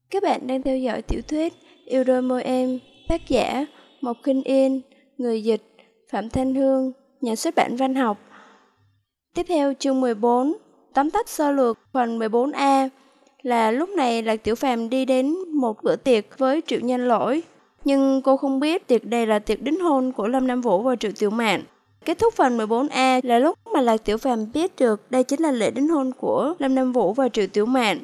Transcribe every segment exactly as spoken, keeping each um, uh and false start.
Các bạn đang theo dõi tiểu thuyết Yêu đôi môi em, tác giả Mộc Khinh Yên, người dịch Phạm Thanh Hương, nhà xuất bản Văn học. Tiếp theo chương mười bốn, tóm tắt sơ lược phần mười bốn A, là lúc này Lạc Tiểu Phàm đi đến một bữa tiệc với Triệu Nhân Lỗi. Nhưng cô không biết tiệc đây là tiệc đính hôn của Lâm Nam Vũ và Triệu Tiểu Mạn. Kết thúc phần mười bốn A là lúc mà Lạc Tiểu Phàm biết được đây chính là lễ đính hôn của Lâm Nam Vũ và Triệu Tiểu Mạn.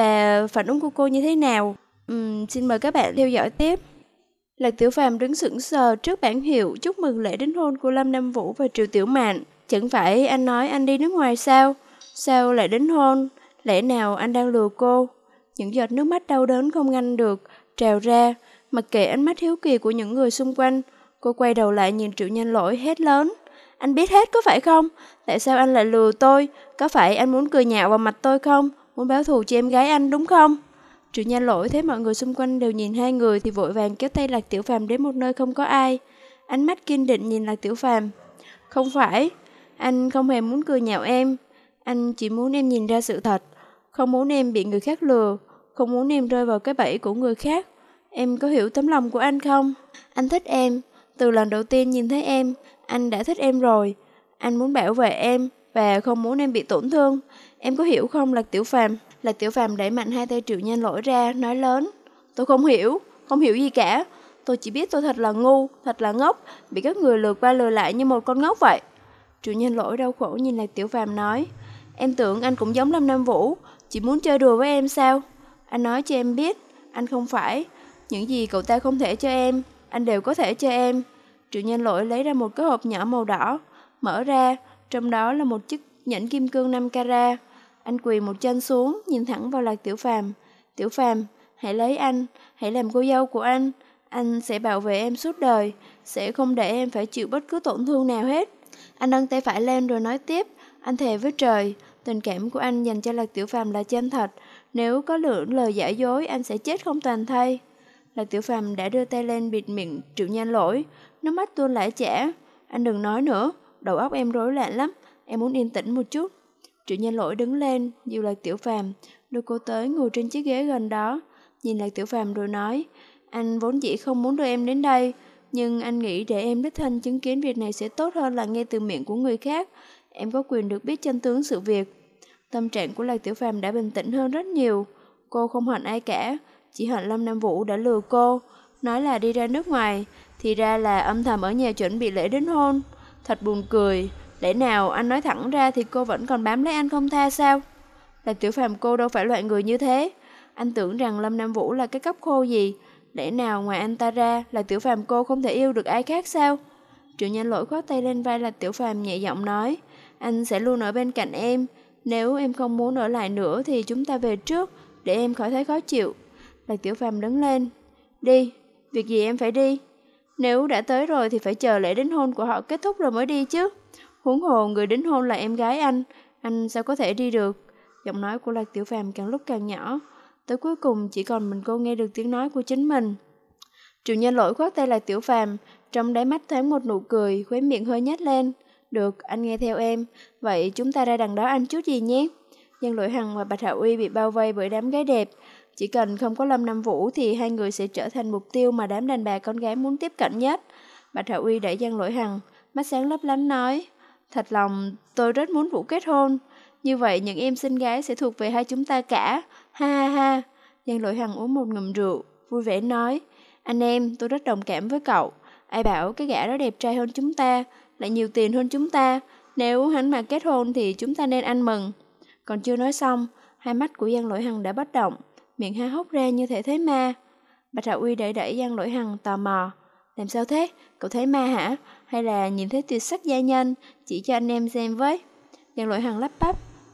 Và phản ứng của cô như thế nào? Uhm, xin mời các bạn theo dõi tiếp. Lạc Tiểu Phàm đứng sững sờ trước bảng hiệu chúc mừng lễ đính hôn của Lâm Nam Vũ và Triệu Tiểu Mạn. Chẳng phải anh nói anh đi nước ngoài sao? Sao lại đính hôn? Lẽ nào anh đang lừa cô? Những giọt nước mắt đau đớn không ngăn được trào ra. Mặc kệ ánh mắt hiếu kỳ của những người xung quanh, cô quay đầu lại nhìn Triệu Nhân Lỗi hét lớn: Anh biết hết có phải không? Tại sao anh lại lừa tôi? Có phải anh muốn cười nhạo vào mặt tôi không? Muốn báo thù cho em gái anh đúng không? Triệu Nhân Lỗi thấy mọi người xung quanh đều nhìn hai người thì vội vàng kéo tay Lạc Tiểu Phàm đến một nơi không có ai. Ánh mắt kiên định nhìn Lạc Tiểu Phàm. Không phải, anh không hề muốn cười nhạo em. Anh chỉ muốn em nhìn ra sự thật. Không muốn em bị người khác lừa. Không muốn em rơi vào cái bẫy của người khác. Em có hiểu tấm lòng của anh không? Anh thích em. Từ lần đầu tiên nhìn thấy em, anh đã thích em rồi. Anh muốn bảo vệ em và không muốn em bị tổn thương. Em có hiểu không Lạc Tiểu Phàm? Lạc Tiểu Phàm đẩy mạnh hai tay Triệu Nhân Lỗi ra, nói lớn: Tôi không hiểu, không hiểu gì cả. Tôi chỉ biết tôi thật là ngu, thật là ngốc, bị các người lừa qua lừa lại như một con ngốc vậy. Triệu Nhân Lỗi đau khổ nhìn Lạc Tiểu Phàm nói: Em tưởng anh cũng giống Lâm Nam Vũ, chỉ muốn chơi đùa với em sao? Anh nói cho em biết, anh không phải. Những gì cậu ta không thể cho em, anh đều có thể cho em. Triệu Nhân Lỗi lấy ra một cái hộp nhỏ màu đỏ, mở ra, trong đó là một chiếc nhẫn kim cương năm carat. Anh quỳ một chân xuống, nhìn thẳng vào Lạc Tiểu Phàm. Tiểu Phàm, hãy lấy anh, hãy làm cô dâu của anh. Anh sẽ bảo vệ em suốt đời, sẽ không để em phải chịu bất cứ tổn thương nào hết. Anh nâng tay phải lên rồi nói tiếp: Anh thề với trời, tình cảm của anh dành cho Lạc Tiểu Phàm là chân thật. Nếu có lưỡng lời giả dối, anh sẽ chết không toàn thây. Lạc Tiểu Phàm đã đưa tay lên bịt miệng Triệu Nhân Lỗi, nước mắt tuôn lã chả. Anh đừng nói nữa, đầu óc em rối loạn lắm, em muốn yên tĩnh một chút. Triệu Nhân Lỗi đứng lên, dìu Lạc Tiểu Phàm, đưa cô tới ngồi trên chiếc ghế gần đó, nhìn Lạc Tiểu Phàm rồi nói: Anh vốn dĩ không muốn đưa em đến đây, nhưng anh nghĩ để em đích thân chứng kiến việc này sẽ tốt hơn là nghe từ miệng của người khác. Em có quyền được biết chân tướng sự việc. Tâm trạng của Lạc Tiểu Phàm đã bình tĩnh hơn rất nhiều. Cô không hận ai cả, chỉ hận Lâm Nam Vũ đã lừa cô, nói là đi ra nước ngoài, thì ra là âm thầm ở nhà chuẩn bị lễ đính hôn. Thật buồn cười. Lẽ nào anh nói thẳng ra thì cô vẫn còn bám lấy anh không tha sao? Lạc Tiểu Phàm, cô đâu phải loại người như thế. Anh tưởng rằng Lâm Nam Vũ là cái cốc khô gì? Lẽ nào ngoài anh ta ra, Lạc Tiểu Phàm cô không thể yêu được ai khác sao? Triệu Nhân Lỗi khoác tay lên vai Lạc Tiểu Phàm, nhẹ giọng nói: Anh sẽ luôn ở bên cạnh em. Nếu em không muốn ở lại nữa thì chúng ta về trước, để em khỏi thấy khó chịu. Lạc Tiểu Phàm đứng lên. Đi, việc gì em phải đi? Nếu đã tới rồi thì phải chờ lễ đính hôn của họ kết thúc rồi mới đi chứ. Huống hồ người đính hôn là em gái anh, anh sao có thể đi được? Giọng nói của Lạc Tiểu Phàm càng lúc càng nhỏ, tới cuối cùng chỉ còn mình cô nghe được tiếng nói của chính mình. Triệu Nhân Lỗi khoác tay Lạc Tiểu Phàm, trong đáy mắt thoáng một nụ cười, khóe miệng hơi nhếch lên. Được, anh nghe theo em. Vậy chúng ta ra đằng đó ăn chút gì nhé? Giang Lỗi Hằng và Bạch Hạo Uy bị bao vây bởi đám gái đẹp. Chỉ cần không có Lâm Nam Vũ thì hai người sẽ trở thành mục tiêu mà đám đàn bà con gái muốn tiếp cận nhất. Bạch Hạo Uy đẩy Giang Lỗi Hằng, mắt sáng lấp lánh nói: Thật lòng tôi rất muốn Vũ kết hôn. Như vậy những em xinh gái sẽ thuộc về hai chúng ta cả. Ha ha ha. Giang Lỗi Hằng uống một ngụm rượu, vui vẻ nói: Anh em, tôi rất đồng cảm với cậu. Ai bảo cái gã đó đẹp trai hơn chúng ta, lại nhiều tiền hơn chúng ta. Nếu hắn mà kết hôn thì chúng ta nên ăn mừng. Còn chưa nói xong, hai mắt của Giang Lỗi Hằng đã bất động, miệng há hốc ra như thể thấy ma. Bạch Hạo Uy đẩy đẩy Giang Lỗi Hằng, tò mò: Làm sao thế? Cậu thấy ma hả? Hay là nhìn thấy tuyệt sắc gia nhân? Chỉ cho anh em xem với. Giang Lỗi Hằng lắp bắp: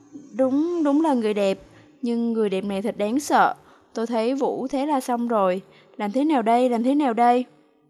Đúng, đúng là người đẹp. Nhưng người đẹp này thật đáng sợ. Tôi thấy Vũ thế là xong rồi. Làm thế nào đây, làm thế nào đây?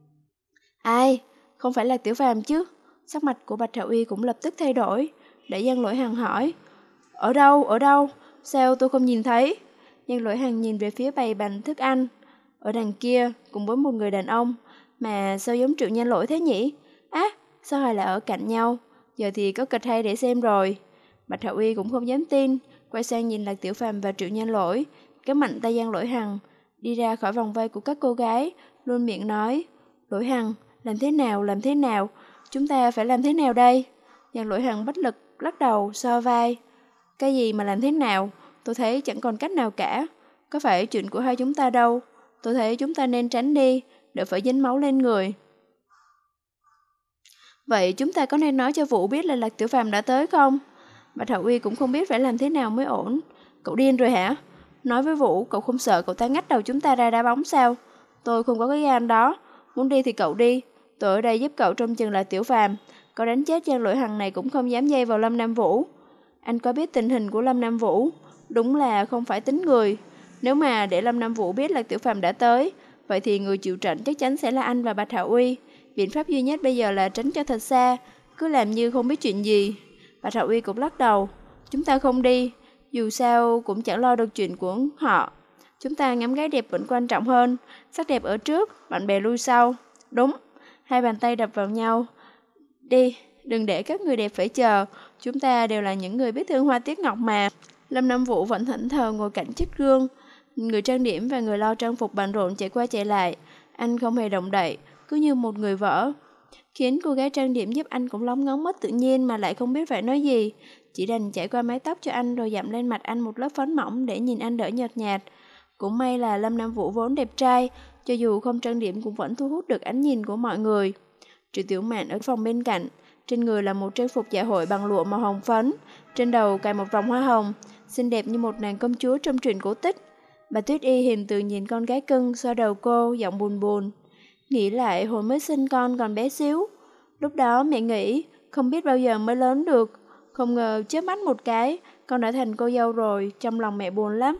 Ai? Không phải là Tiểu Phàm chứ? Sắc mặt của Bạch Hạo Uy cũng lập tức thay đổi. Để Giang Lỗi Hằng hỏi: Ở đâu, ở đâu? Sao tôi không nhìn thấy? Giang Lỗi Hằng nhìn về phía bày bàn thức ăn. Ở đằng kia, cùng với một người đàn ông. Mà sao giống Triệu Nhân Lỗi thế nhỉ? Á, sao hai lại ở cạnh nhau? Giờ thì có kịch hay để xem rồi. Bạch Hạo Uy cũng không dám tin, quay sang nhìn Lạc Tiểu Phàm và Triệu Nhân Lỗi, kéo mạnh tay Giang Lỗi Hằng. đi ra khỏi vòng vây của các cô gái, luôn miệng nói, Lỗi Hằng, làm thế nào, làm thế nào, chúng ta phải làm thế nào đây? Giang Lỗi Hằng bất lực, lắc đầu, xoa vai. Cái gì mà làm thế nào, tôi thấy chẳng còn cách nào cả, có phải chuyện của hai chúng ta đâu, tôi thấy chúng ta nên tránh đi, đỡ phải dính máu lên người. Vậy chúng ta có nên nói cho Vũ biết là Lạc Tiểu Phàm đã tới không? Bạch Hạo Uy cũng không biết phải làm thế nào mới ổn. Cậu điên rồi hả? Nói với Vũ, cậu không sợ cậu ta ngách đầu chúng ta ra đá bóng sao? Tôi không có cái gan đó. Muốn đi thì cậu đi. Tôi ở đây giúp cậu trông chừng Lạc Tiểu Phàm. Có đánh chết Giang Lỗi Hằng này cũng không dám dây vào Lâm Nam Vũ. Anh có biết tình hình của Lâm Nam Vũ? Đúng là không phải tính người. Nếu mà để Lâm Nam Vũ biết Lạc Tiểu Phàm đã tới, vậy thì người chịu trận chắc chắn sẽ là anh và Bạch Hạo Uy. Biện pháp duy nhất bây giờ là tránh cho thật xa, cứ làm như không biết chuyện gì. Bạch Hạo Uy cũng lắc đầu. Chúng ta không đi, dù sao cũng chẳng lo được chuyện của họ. Chúng ta ngắm gái đẹp vẫn quan trọng hơn. Sắc đẹp ở trước, bạn bè lui sau. Đúng. Hai bàn tay đập vào nhau. Đi, đừng để các người đẹp phải chờ. Chúng ta đều là những người biết thương hoa tiếc ngọc mà. Lâm Nam Vũ vẫn thẫn thờ ngồi cạnh chiếc gương. Người trang điểm và người lo trang phục bận rộn chạy qua chạy lại. Anh không hề động đậy, cứ như một người vỡ. Khiến cô gái trang điểm giúp anh cũng lóng ngóng mất tự nhiên mà lại không biết phải nói gì. Chỉ đành chải qua mái tóc cho anh rồi dặm lên mặt anh một lớp phấn mỏng để nhìn anh đỡ nhợt nhạt. Cũng may là Lâm Nam Vũ vốn đẹp trai, cho dù không trang điểm cũng vẫn thu hút được ánh nhìn của mọi người. Triệu Tiểu Mạn ở phòng bên cạnh, trên người là một trang phục dạ hội bằng lụa màu hồng phấn, trên đầu cài một vòng hoa hồng, xinh đẹp như một nàng công chúa trong truyện cổ tích. Bà Tuyết Y hiền từ nhìn con gái cưng xoa đầu cô, giọng buồn buồn. Nghĩ lại hồi mới sinh con còn bé xíu. Lúc đó mẹ nghĩ không biết bao giờ mới lớn được. Không ngờ chớp mắt một cái, con đã thành cô dâu rồi, trong lòng mẹ buồn lắm.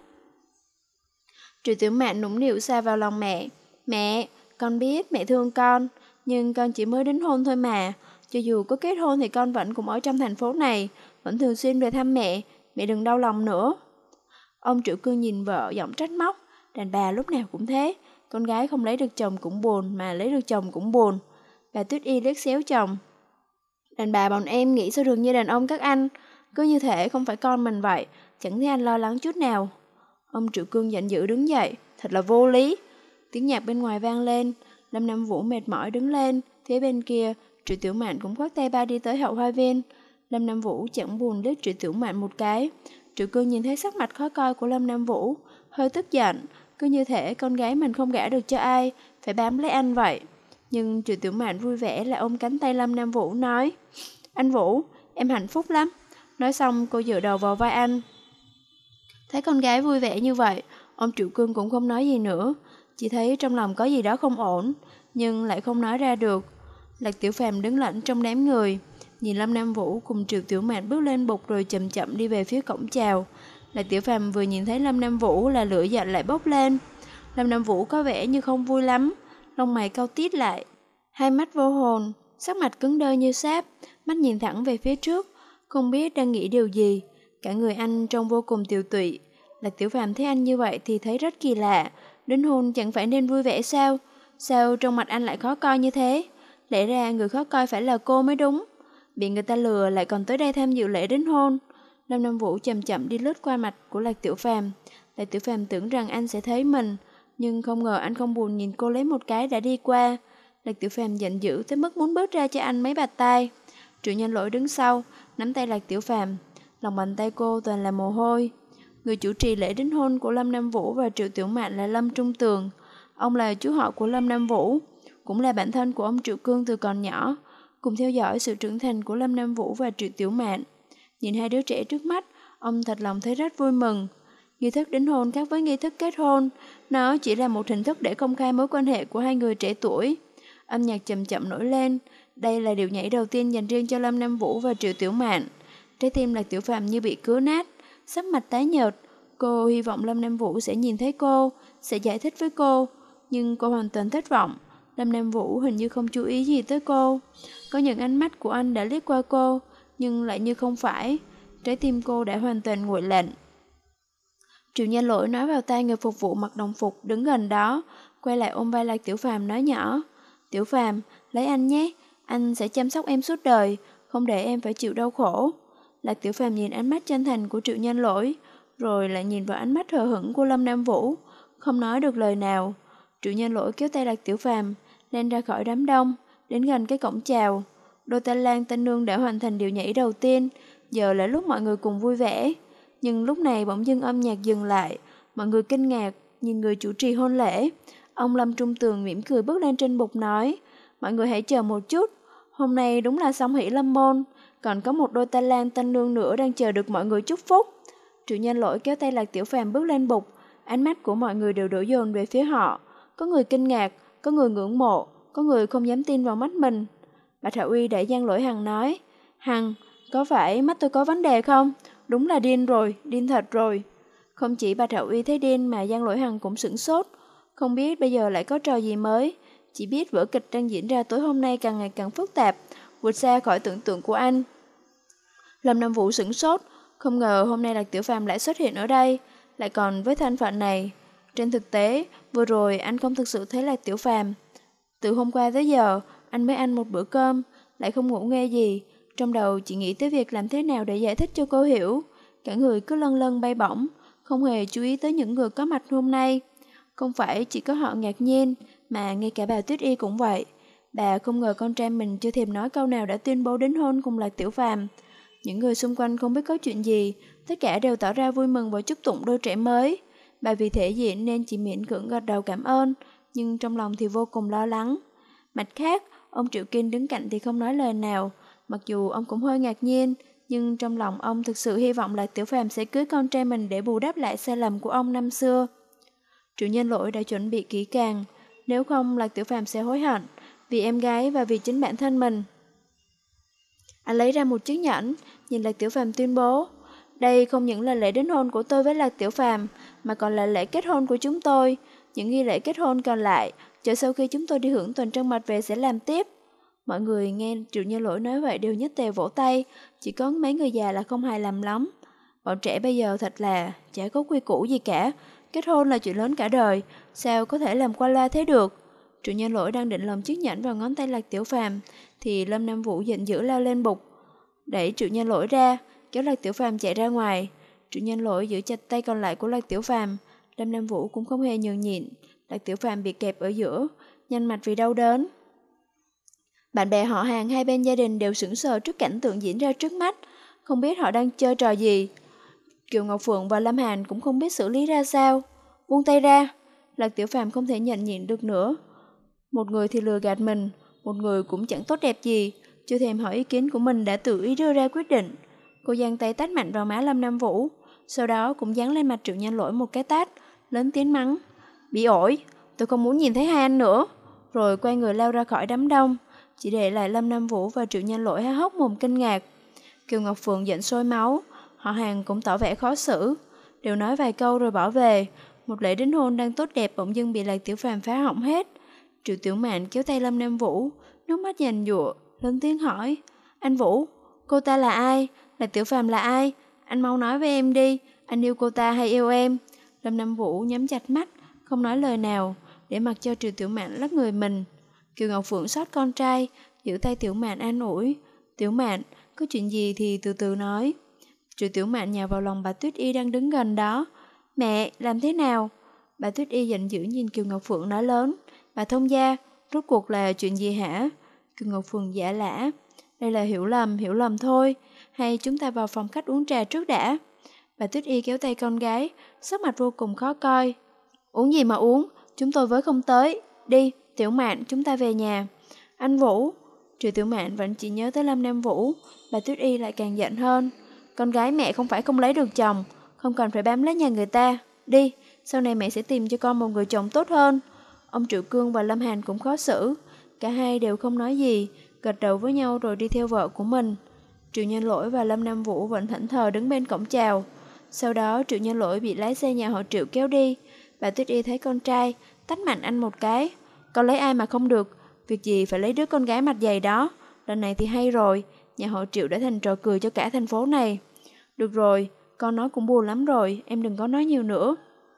Triệu Tiểu Mạn nũng nịu xa vào lòng mẹ. Mẹ, con biết mẹ thương con, nhưng con chỉ mới đính hôn thôi mà. Cho dù có kết hôn thì con vẫn cũng ở trong thành phố này, vẫn thường xuyên về thăm mẹ, mẹ đừng đau lòng nữa. Ông Triệu Cương nhìn vợ giọng trách móc. Đàn bà lúc nào cũng thế, con gái không lấy được chồng cũng buồn, mà lấy được chồng cũng buồn. Bà Tuyết Y liếc xéo chồng. Đàn bà bọn em nghĩ sao được như đàn ông các anh, cứ như thể không phải con mình vậy, chẳng thấy anh lo lắng chút nào. Ông Triệu Cương giận dữ đứng dậy, thật là vô lý. Tiếng nhạc bên ngoài vang lên, Lâm Nam Vũ mệt mỏi đứng lên, phía bên kia, Triệu Tiểu Mạn cũng khoác tay ba đi tới hậu hoa viên. Lâm Nam Vũ chẳng buồn liếc Triệu Tiểu Mạn một cái. Triệu Cương nhìn thấy sắc mặt khó coi của Lâm Nam Vũ, hơi tức giận, cứ như thể con gái mình không gả được cho ai, phải bám lấy anh vậy. Nhưng Triệu Tiểu Mạn vui vẻ là ôm cánh tay Lâm Nam Vũ nói, anh Vũ, em hạnh phúc lắm. Nói xong cô dựa đầu vào vai anh. Thấy con gái vui vẻ như vậy, ông Triệu Cương cũng không nói gì nữa, chỉ thấy trong lòng có gì đó không ổn, nhưng lại không nói ra được. Lạc Tiểu Phàm đứng lặng trong đám người, nhìn Lâm Nam Vũ cùng Triệu Tiểu Mạn bước lên bục rồi chậm chậm đi về phía cổng chào. Lạc Tiểu Phàm vừa nhìn thấy Lâm Nam Vũ là lửa giận lại bốc lên. Lâm Nam Vũ có vẻ như không vui lắm, lông mày cau tít lại, hai mắt vô hồn, sắc mặt cứng đơ như sáp, mắt nhìn thẳng về phía trước, không biết đang nghĩ điều gì. Cả người anh trông vô cùng tiều tụy. Lạc Tiểu Phàm thấy anh như vậy thì thấy rất kỳ lạ. Đính hôn chẳng phải nên vui vẻ sao? Sao trong mặt anh lại khó coi như thế? Lẽ ra người khó coi phải là cô mới đúng. Bị người ta lừa lại còn tới đây tham dự lễ đính hôn. Lâm Nam Vũ chậm chậm đi lướt qua mặt của Lạc Tiểu Phàm. Lạc Tiểu Phàm tưởng rằng anh sẽ thấy mình, nhưng không ngờ anh không buồn nhìn cô lấy một cái đã đi qua. Lạc Tiểu Phàm giận dữ tới mức muốn bớt ra cho anh mấy bạt tai. Triệu Nhân Lỗi đứng sau, nắm tay Lạc Tiểu Phàm, lòng bàn tay cô toàn là mồ hôi. Người chủ trì lễ đính hôn của Lâm Nam Vũ và Triệu Tiểu Mạn là Lâm Trung Tường. Ông là chú họ của Lâm Nam Vũ, cũng là bạn thân của ông Triệu Cương từ còn nhỏ, cùng theo dõi sự trưởng thành của Lâm Nam Vũ và Triệu Tiểu Mạn. Nhìn hai đứa trẻ trước mắt, ông thật lòng thấy rất vui mừng. Nghi thức đính hôn khác với nghi thức kết hôn, nó chỉ là một hình thức để công khai mối quan hệ của hai người trẻ tuổi. Âm nhạc chậm chậm nổi lên, đây là điệu nhảy đầu tiên dành riêng cho Lâm Nam Vũ và Triệu Tiểu Mạn. Trái tim Lạc Tiểu Phàm như bị cứa nát, sắc mặt tái nhợt. Cô hy vọng Lâm Nam Vũ sẽ nhìn thấy cô, sẽ giải thích với cô, nhưng cô hoàn toàn thất vọng. Lâm Nam Vũ hình như không chú ý gì tới cô. Có những ánh mắt của anh đã liếc qua cô, nhưng lại như không phải. Trái tim cô đã hoàn toàn nguội lạnh. Triệu Nhân Lỗi nói vào tai người phục vụ mặc đồng phục đứng gần đó, quay lại ôm vai Lạc Tiểu Phàm nói nhỏ, Tiểu Phàm, lấy anh nhé, anh sẽ chăm sóc em suốt đời, không để em phải chịu đau khổ. Lạc Tiểu Phàm nhìn ánh mắt chân thành của Triệu Nhân Lỗi, rồi lại nhìn vào ánh mắt hờ hững của Lâm Nam Vũ, không nói được lời nào. Chủ nhân Lỗi kéo tay Lạc Tiểu Phàm lên ra khỏi đám đông, đến gần cái cổng chào. Đôi tân lang tân nương đã hoàn thành điệu nhảy đầu tiên, giờ là lúc mọi người cùng vui vẻ. Nhưng lúc này bỗng dưng âm nhạc dừng lại, mọi người kinh ngạc nhìn người chủ trì hôn lễ. Ông Lâm Trung Tường mỉm cười bước lên trên bục nói, mọi người hãy chờ một chút, hôm nay đúng là song hỷ lâm môn, còn có một đôi tân lang tân nương nữa đang chờ được mọi người chúc phúc. Chủ nhân Lỗi kéo tay Lạc Tiểu Phàm bước lên bục, ánh mắt của mọi người đều đổ dồn về phía họ. Có người kinh ngạc, có người ngưỡng mộ, có người không dám tin vào mắt mình. Bạch Hạo Uy đẩy Giang Lỗi Hằng nói, Hằng, có phải mắt tôi có vấn đề không? Đúng là điên rồi, điên thật rồi. Không chỉ Bạch Hạo Uy thấy điên mà Giang Lỗi Hằng cũng sửng sốt, không biết bây giờ lại có trò gì mới. Chỉ biết vở kịch đang diễn ra tối hôm nay càng ngày càng phức tạp, vượt xa khỏi tưởng tượng của anh. Lâm Nam Vũ sửng sốt, không ngờ hôm nay Lạc Tiểu Phàm lại xuất hiện ở đây, lại còn với thân phận này. Trên thực tế, vừa rồi anh không thực sự thấy Lạc Tiểu Phàm. Từ hôm qua tới giờ, anh mới ăn một bữa cơm, lại không ngủ nghe gì. Trong đầu chỉ nghĩ tới việc làm thế nào để giải thích cho cô hiểu. Cả người cứ lân lân bay bổng, không hề chú ý tới những người có mặt hôm nay. Không phải chỉ có họ ngạc nhiên, mà ngay cả bà Tuyết Y cũng vậy. Bà không ngờ con trai mình chưa thèm nói câu nào đã tuyên bố đính hôn cùng Lạc Tiểu Phàm. Những người xung quanh không biết có chuyện gì, tất cả đều tỏ ra vui mừng và chúc tụng đôi trẻ mới. Bà vì thể diện nên chỉ miễn cưỡng gật đầu cảm ơn, nhưng trong lòng thì vô cùng lo lắng. Mặt khác, ông Triệu Kinh đứng cạnh thì không nói lời nào, mặc dù ông cũng hơi ngạc nhiên, nhưng trong lòng ông thực sự hy vọng Lạc Tiểu Phàm sẽ cưới con trai mình để bù đắp lại sai lầm của ông năm xưa. Chủ nhân Lỗi đã chuẩn bị kỹ càng, nếu không Lạc Tiểu Phàm sẽ hối hận, vì em gái và vì chính bản thân mình. Anh lấy ra một chiếc nhẫn, nhìn Lạc Tiểu Phàm tuyên bố, đây không những là lễ đính hôn của tôi với Lạc Tiểu Phàm, mà còn là lễ kết hôn của chúng tôi. Những nghi lễ kết hôn còn lại, chờ sau khi chúng tôi đi hưởng tuần trăng mật về sẽ làm tiếp. Mọi người nghe Triệu Nhân Lỗi nói vậy đều nhất tề vỗ tay, chỉ có mấy người già là không hài lòng lắm. Bọn trẻ bây giờ thật là chả có quy củ gì cả, kết hôn là chuyện lớn cả đời, sao có thể làm qua loa thế được. Chủ Nhân Lỗi đang định lồng chiếc nhẫn vào ngón tay Lạc Tiểu Phàm thì Lâm Nam Vũ giận dữ lao lên bục, đẩy Chủ Nhân Lỗi ra, kéo Lạc Tiểu Phàm chạy ra ngoài. Chủ Nhân Lỗi giữ chặt tay còn lại của Lạc Tiểu Phàm, Lâm Nam Vũ cũng không hề nhường nhịn. Lạc Tiểu Phàm bị kẹp ở giữa, nhăn mặt vì đau đớn. Bạn bè họ hàng hai bên gia đình đều sững sờ trước cảnh tượng diễn ra trước mắt, không biết họ đang chơi trò gì. Kiều Ngọc Phượng và Lâm Hàn cũng không biết xử lý ra sao. Buông tay ra, Lạc Tiểu Phàm không thể nhận nhịn được nữa. Một người thì lừa gạt mình, một người cũng chẳng tốt đẹp gì, chưa thèm hỏi ý kiến của mình đã tự ý đưa ra quyết định. Cô giang tay tát mạnh vào má Lâm Nam Vũ, sau đó cũng giáng lên mặt Triệu Nhân Lỗi một cái tát, lớn tiếng mắng. Bị ổi, tôi không muốn nhìn thấy hai anh nữa. Rồi quay người lao ra khỏi đám đông, chỉ để lại Lâm Nam Vũ và Triệu Nhân Lỗi há hốc mồm kinh ngạc. Kiều Ngọc Phượng giận sôi máu, họ hàng cũng tỏ vẻ khó xử, đều nói vài câu rồi bỏ về. Một lễ đính hôn đang tốt đẹp bỗng dưng bị Lạc Tiểu Phàm phá hỏng hết. Triệu Tiểu Mạn kéo tay Lâm Nam Vũ, nước mắt giàn giụa, lớn tiếng hỏi, anh Vũ, cô ta là ai? Lạc Tiểu Phàm là ai? Anh mau nói với em đi, anh yêu cô ta hay yêu em? Lâm Nam Vũ nhắm chặt mắt, không nói lời nào, để mặc cho Triệu Tiểu Mạn lắc người mình. Kiều Ngọc Phượng xót con trai, giữ tay Tiểu Mạn an ủi. Tiểu Mạn, có chuyện gì thì từ từ nói. Triệu Tiểu Mạn nhào vào lòng bà Tuyết Y đang đứng gần đó. Mẹ, làm thế nào? Bà Tuyết Y giận dữ nhìn Kiều Ngọc Phượng nói lớn. Bà thông gia, rốt cuộc là chuyện gì hả? Kiều Ngọc Phượng giả lả. Đây là hiểu lầm, hiểu lầm thôi. Hay chúng ta vào phòng khách uống trà trước đã? Bà Tuyết Y kéo tay con gái, sắc mặt vô cùng khó coi. Uống gì mà uống, chúng tôi với không tới. Đi, Tiểu Mạn, chúng ta về nhà. Anh Vũ. Triệu Tiểu Mạn vẫn chỉ nhớ tới Lâm Nam Vũ. Bà Tuyết Y lại càng giận hơn. Con gái mẹ không phải không lấy được chồng, không cần phải bám lấy nhà người ta. Đi, sau này mẹ sẽ tìm cho con một người chồng tốt hơn. Ông Triệu Cương và Lâm Hàn cũng khó xử. Cả hai đều không nói gì, gật đầu với nhau rồi đi theo vợ của mình. Triệu Nhân Lỗi và Lâm Nam Vũ vẫn thẫn thờ đứng bên cổng chào. Sau đó Triệu Nhân Lỗi bị lái xe nhà họ Triệu kéo đi. Bà Tuyết Y thấy con trai, tát mạnh anh một cái. Con lấy ai mà không được, việc gì phải lấy đứa con gái mặt dày đó. Lần này thì hay rồi, nhà họ Triệu đã thành trò cười cho cả thành phố này. Được rồi, con nói cũng buồn lắm rồi, em đừng có nói nhiều nữa.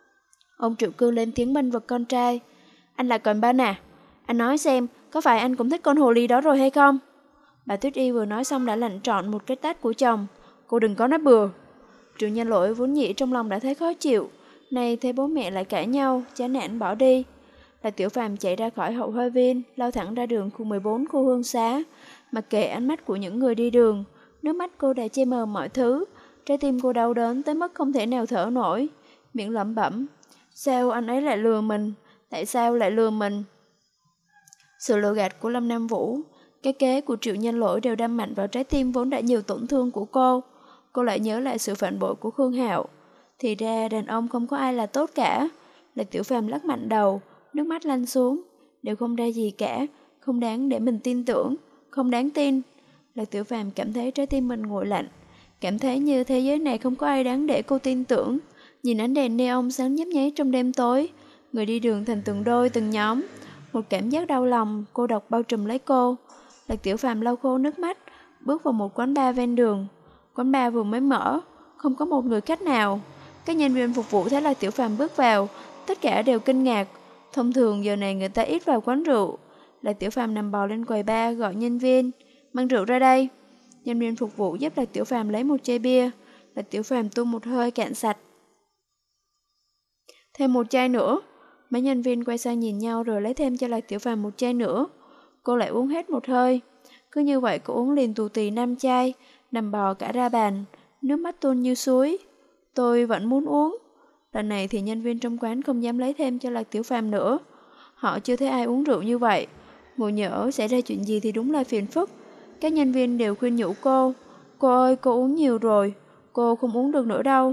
Ông Triệu Cương lên tiếng bênh vực con trai. Anh là còn bên à? Anh nói xem, có phải anh cũng thích con hồ ly đó rồi hay không? Bà Tuyết Y vừa nói xong đã lạnh trọn một cái tát của chồng. Cô đừng có nói bừa. Triệu Nhân Lỗi vốn nhĩ trong lòng đã thấy khó chịu, Nay thấy bố mẹ lại cãi nhau, chán nản bỏ đi. Lạc Tiểu Phàm chạy ra khỏi hậu hoa viên, lao thẳng ra đường khu mười bốn khu Hương Xá. Mặc kệ ánh mắt của những người đi đường, nước mắt cô đã che mờ mọi thứ. Trái tim cô đau đớn tới mức không thể nào thở nổi. Miệng lẩm bẩm, sao anh ấy lại lừa mình? Tại sao lại lừa mình? Sự lừa gạt của Lâm Nam Vũ, cái kế của Triệu Nhân Lỗi đều đâm mạnh vào trái tim vốn đã nhiều tổn thương của cô. Cô lại nhớ lại sự phản bội của Khương Hạo. Thì ra đàn ông không có ai là tốt cả. Lạc Tiểu Phàm lắc mạnh đầu, nước mắt lăn xuống. Đều không ra gì cả, không đáng để mình tin tưởng, không đáng tin. Lạc Tiểu Phàm cảm thấy trái tim mình nguội lạnh, cảm thấy như thế giới này không có ai đáng để cô tin tưởng. Nhìn ánh đèn neon sáng nhấp nháy trong đêm tối, người đi đường thành từng đôi từng nhóm. Một cảm giác đau lòng, cô độc bao trùm lấy cô. Lạc Tiểu Phàm lau khô nước mắt, bước vào một quán bar ven đường. Quán bar vừa mới mở, không có một người khách nào. Các nhân viên phục vụ thấy Lạc Tiểu Phàm bước vào, tất cả đều kinh ngạc. Thông thường giờ này người ta ít vào quán rượu. Lạc Tiểu Phàm nằm bò lên quầy bar gọi nhân viên, mang rượu ra đây. Nhân viên phục vụ giúp Lạc Tiểu Phàm lấy một chai bia. Lạc Tiểu Phàm tuôn một hơi cạn sạch. Thêm một chai nữa. Mấy nhân viên quay sang nhìn nhau rồi lấy thêm cho Lạc Tiểu Phàm một chai nữa. Cô lại uống hết một hơi. Cứ như vậy cô uống liền tù tì năm chai, nằm bò cả ra bàn, nước mắt tuôn như suối. Tôi vẫn muốn uống. Lần này thì nhân viên trong quán không dám lấy thêm cho Lạc Tiểu Phàm nữa. Họ chưa thấy ai uống rượu như vậy. Ngồi nhỡ xảy ra chuyện gì thì đúng là phiền phức. Các nhân viên đều khuyên nhủ cô. Cô ơi, cô uống nhiều rồi, cô không uống được nữa đâu.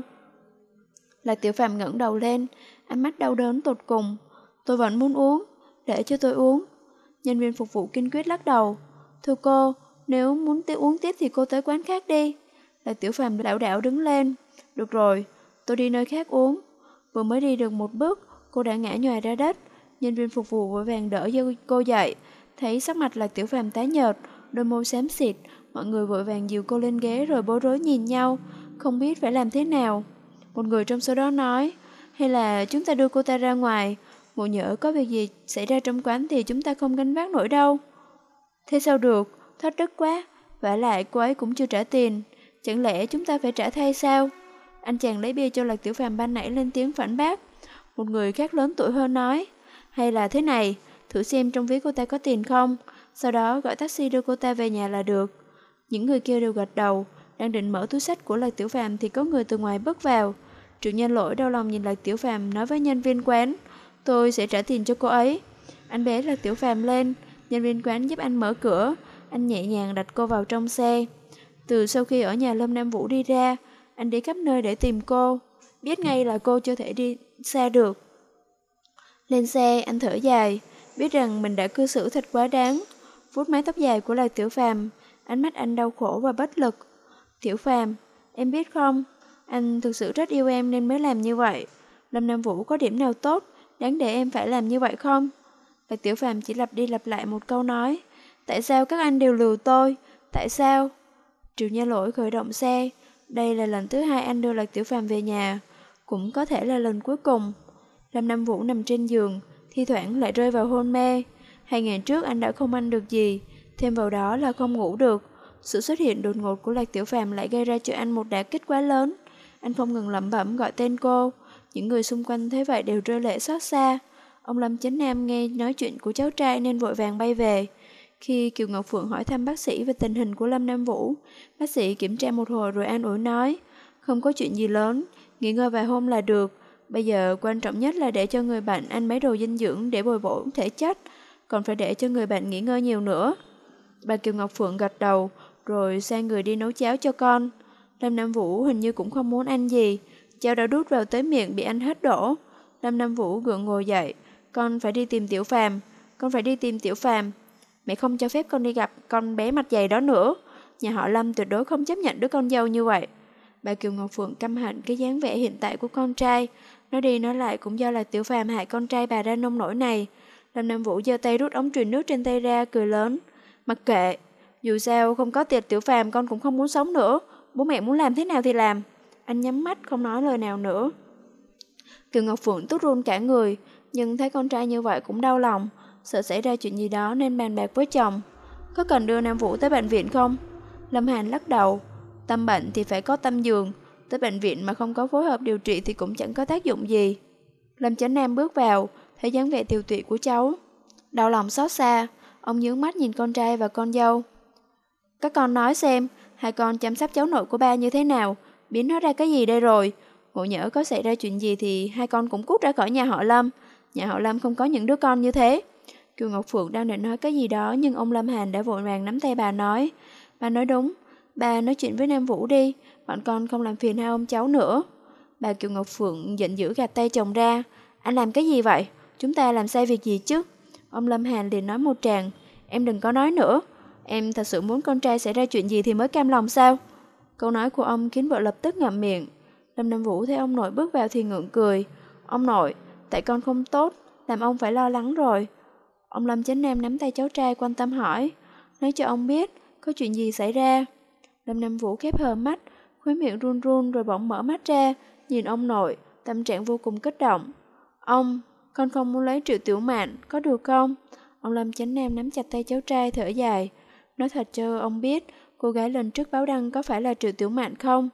Lạc Tiểu Phàm ngẩng đầu lên, ánh mắt đau đớn tột cùng. Tôi vẫn muốn uống, để cho tôi uống. Nhân viên phục vụ kiên quyết lắc đầu. Thưa cô, nếu muốn tiếp uống tiếp thì cô tới quán khác đi. Lạc Tiểu Phàm lảo đảo đứng lên. Được rồi, tôi đi nơi khác uống. Vừa mới đi được một bước, cô đã ngã nhòi ra đất. Nhân viên phục vụ vội vàng đỡ cô dậy. Thấy sắc mặt Lạc Tiểu Phàm tái nhợt, đôi môi xám xịt, mọi người vội vàng dìu cô lên ghế rồi bối rối nhìn nhau, không biết phải làm thế nào. Một người trong số đó nói, hay là chúng ta đưa cô ta ra ngoài, ngộ nhỡ có việc gì xảy ra trong quán thì chúng ta không gánh vác nổi đâu. Thế sao được, thất đức quá, vả lại cô ấy cũng chưa trả tiền, chẳng lẽ chúng ta phải trả thay sao? Anh chàng lấy bia cho Lạc Tiểu Phàm ban nãy lên tiếng phản bác. Một người khác lớn tuổi hơn nói, hay là thế này, thử xem trong ví cô ta có tiền không, sau đó gọi taxi đưa cô ta về nhà là được. Những người kia đều gật đầu. Đang định mở túi xách của Lạc Tiểu Phàm thì có người từ ngoài bước vào. Triệu Nhân Lỗi đau lòng nhìn Lạc Tiểu Phàm nói với nhân viên quán, tôi sẽ trả tiền cho cô ấy. Anh bế Lạc Tiểu Phàm lên, nhân viên quán giúp anh mở cửa. Anh nhẹ nhàng đặt cô vào trong xe. Từ sau khi ở nhà Lâm Nam Vũ đi ra, anh đi khắp nơi để tìm cô, biết ngay là cô chưa thể đi xa được. Lên xe, anh thở dài, biết rằng mình đã cư xử thật quá đáng. Vuốt mái tóc dài của Lạc Tiểu Phàm, ánh mắt anh đau khổ và bất lực. Tiểu Phàm, em biết không, anh thực sự rất yêu em nên mới làm như vậy. Lâm Nam Vũ có điểm nào tốt, đáng để em phải làm như vậy không? Lạc Tiểu Phàm chỉ lặp đi lặp lại một câu nói, tại sao các anh đều lừa tôi, tại sao? Triệu Nhân Lỗi khởi động xe. Đây là lần thứ hai anh đưa Lạc Tiểu Phàm về nhà, cũng có thể là lần cuối cùng. Lâm Nam Vũ nằm trên giường, thi thoảng lại rơi vào hôn mê. Hai ngày trước anh đã không ăn được gì, thêm vào đó là không ngủ được. Sự xuất hiện đột ngột của Lạc Tiểu Phàm lại gây ra cho anh một đả kích quá lớn. Anh không ngừng lẩm bẩm gọi tên cô. Những người xung quanh thấy vậy đều rơi lệ xót xa. Ông Lâm Chánh Nam nghe nói chuyện của cháu trai nên vội vàng bay về. Khi Kiều Ngọc Phượng hỏi thăm bác sĩ về tình hình của Lâm Nam Vũ, bác sĩ kiểm tra một hồi rồi an ủi nói, không có chuyện gì lớn, nghỉ ngơi vài hôm là được. Bây giờ quan trọng nhất là để cho người bệnh ăn mấy đồ dinh dưỡng để bồi bổ thể chất, còn phải để cho người bệnh nghỉ ngơi nhiều nữa. Bà Kiều Ngọc Phượng gật đầu, rồi sai người đi nấu cháo cho con. Lâm Nam Vũ hình như cũng không muốn ăn gì, cháo đã đút vào tới miệng bị ăn hết đổ. Lâm Nam Vũ gượng ngồi dậy, con phải đi tìm Tiểu Phàm, con phải đi tìm Tiểu Phàm. Mẹ không cho phép con đi gặp con bé mặt dày đó nữa. Nhà họ Lâm tuyệt đối không chấp nhận đứa con dâu như vậy. Bà Kiều Ngọc Phượng căm hận cái dáng vẻ hiện tại của con trai. Nói đi nói lại cũng do là Tiểu Phàm hại con trai bà ra nông nổi này. Lâm Nam Vũ giơ tay rút ống truyền nước trên tay ra, cười lớn. Mặc kệ, dù sao không có tiệt Tiểu Phàm con cũng không muốn sống nữa. Bố mẹ muốn làm thế nào thì làm. Anh nhắm mắt không nói lời nào nữa. Kiều Ngọc Phượng tức run cả người, nhưng thấy con trai như vậy cũng đau lòng, sợ xảy ra chuyện gì đó nên bàn bạc với chồng. Có cần đưa Nam Vũ tới bệnh viện không? Lâm Hàn lắc đầu. Tâm bệnh thì phải có tâm giường, tới bệnh viện mà không có phối hợp điều trị thì cũng chẳng có tác dụng gì. Lâm Chấn Nam bước vào, thấy dáng vẻ tiều tụy của cháu. Đau lòng xót xa, ông nhướng mắt nhìn con trai và con dâu. Các con nói xem, hai con chăm sóc cháu nội của ba như thế nào, biến nó ra cái gì đây rồi? Ngộ nhỡ có xảy ra chuyện gì thì hai con cũng cút ra khỏi nhà họ Lâm. Nhà họ Lâm không có những đứa con như thế. Kiều Ngọc Phượng đang định nói cái gì đó, nhưng ông Lâm Hàn đã vội vàng nắm tay bà nói. Bà nói đúng, bà nói chuyện với Nam Vũ đi, bọn con không làm phiền hai ông cháu nữa. Bà Kiều Ngọc Phượng giận dữ gạt tay chồng ra. Anh làm cái gì vậy? Chúng ta làm sai việc gì chứ? Ông Lâm Hàn liền nói một tràng. Em đừng có nói nữa. Em thật sự muốn con trai xảy ra chuyện gì thì mới cam lòng sao? Câu nói của ông khiến vợ lập tức ngậm miệng. Lâm Nam Vũ thấy ông nội bước vào thì ngượng cười. Ông nội, tại con không tốt, làm ông phải lo lắng rồi. Ông Lâm Chánh Nam nắm tay cháu trai quan tâm hỏi. Nói cho ông biết, có chuyện gì xảy ra? Lâm Nam Vũ khép hờ mắt, khóe miệng run run rồi bỗng mở mắt ra, nhìn ông nội, tâm trạng vô cùng kích động. Ông, con không muốn lấy Triệu Tiểu Mạn, có được không? Ông Lâm Chánh Nam nắm chặt tay cháu trai thở dài. Nói thật cho ông biết, cô gái lần trước báo đăng có phải là Triệu Tiểu Mạn không?